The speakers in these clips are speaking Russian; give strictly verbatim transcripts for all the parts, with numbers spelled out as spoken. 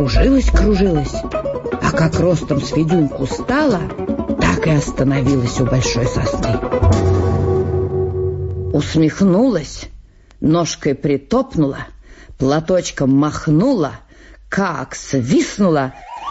кружилась, кружилась, а как ростом с Федюньку стала, так и остановилась у большой сосны. Усмехнулась, ножкой притопнула, платочком махнула, как свистнула.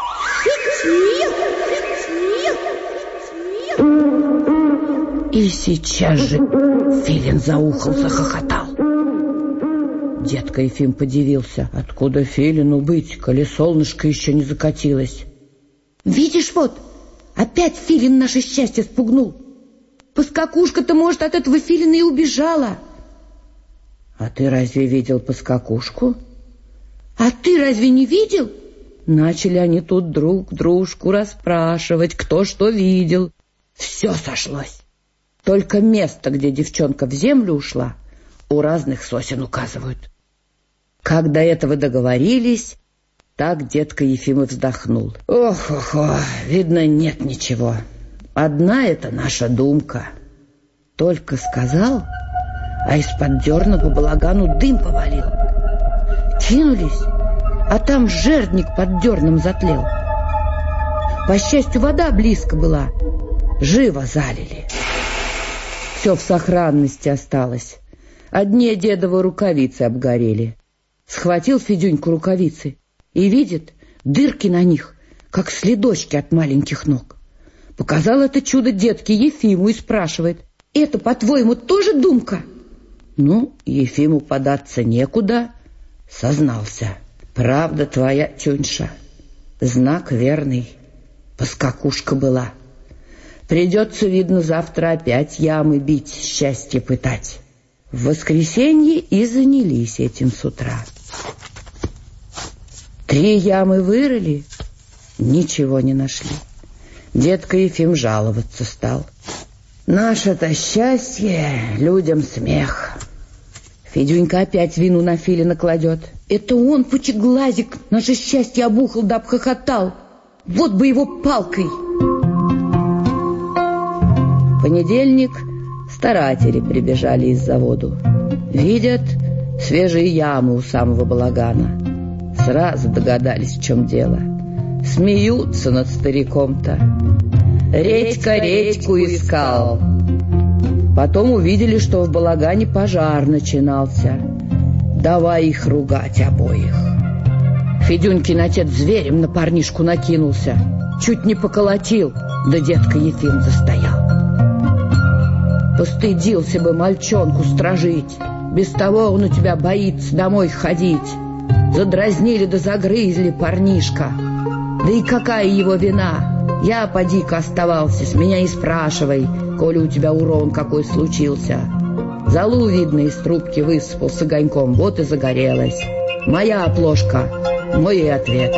И сейчас же филин заухал, захохотал. Дедка Ефим подивился. Откуда филину быть, коли солнышко еще не закатилось? Видишь, вот, опять филин наше счастье спугнул. Поскакушка-то, может, от этого филина и убежала. А ты разве видел поскакушку? А ты разве не видел? Начали они тут друг дружку расспрашивать, кто что видел. Все сошлось. Только место, где девчонка в землю ушла, у разных сосен указывают. Как до этого договорились, так дедка Ефим и вздохнул. Ох-ох-ох, видно, нет ничего. Одна это наша думка. Только сказал, а из-под дерна по балагану дым повалил. Кинулись, а там жердник под дерном затлел. По счастью, вода близко была. Живо залили. Все в сохранности осталось. Одни дедовы рукавицы обгорели. Схватил Федюньку рукавицы и видит дырки на них, как следочки от маленьких ног. Показал это чудо дедке Ефиму и спрашивает: «Это, по-твоему, тоже думка?» Ну, Ефиму податься некуда, сознался. «Правда твоя, Тюньша, знак верный, поскакушка была. Придется, видно, завтра опять ямы бить, счастье пытать». В воскресенье и занялись этим с утра. Три ямы вырыли, ничего не нашли. Дедка Ефим жаловаться стал. «Наше-то счастье, людям смех». Федюнька опять вину на филина кладет. «Это он, пучеглазик, наше счастье обухал да обхохотал. Вот бы его палкой!» В понедельник старатели прибежали из заводу. Видят свежие ямы у самого балагана. Сразу догадались, в чем дело. Смеются над стариком-то. Редька редьку искал. Потом увидели, что в балагане пожар начинался. Давай их ругать обоих. Федюнькин отец зверем на парнишку накинулся. Чуть не поколотил, да дедка Ефим застоял. Постыдился бы мальчонку стражить. Без того он у тебя боится домой ходить. Задразнили да загрызли парнишка. Да и какая его вина? Я, поди-ка, оставался, с меня и спрашивай, коли у тебя урон какой случился. Золу, видно, из трубки высыпал с огоньком, вот и загорелась. Моя оплошка, мой и ответ.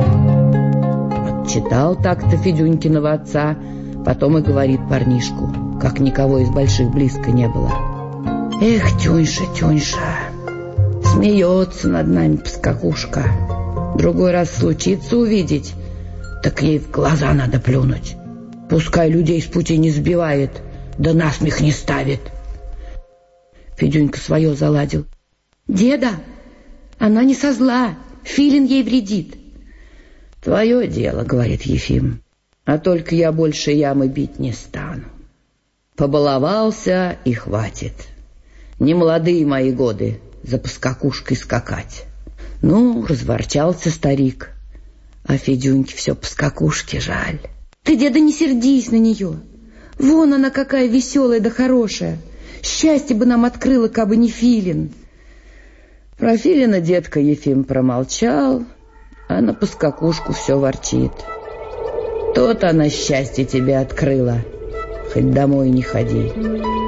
Отчитал так-то Федюнькиного отца, потом и говорит парнишку, как никого из больших близко не было: «Эх, Тюньша, Тюньша, смеется над нами поскакушка. Другой раз случится увидеть, так ей в глаза надо плюнуть. Пускай людей с пути не сбивает, да насмех не ставит». Федюнька свое заладил. «Деда, она не со зла, филин ей вредит». «Твое дело, — говорит Ефим, — а только я больше ямы бить не стану. Побаловался и хватит. Не молодые мои годы за поскакушкой скакать». Ну, разворчался старик, а Федюньке все поскакушке жаль. «Ты, деда, не сердись на нее. Вон она какая веселая да хорошая. Счастье бы нам открыла, кабы не филин». Про филина дедка Ефим промолчал, а на поскакушку все ворчит. «То-то она счастье тебе открыла, хоть домой не ходи».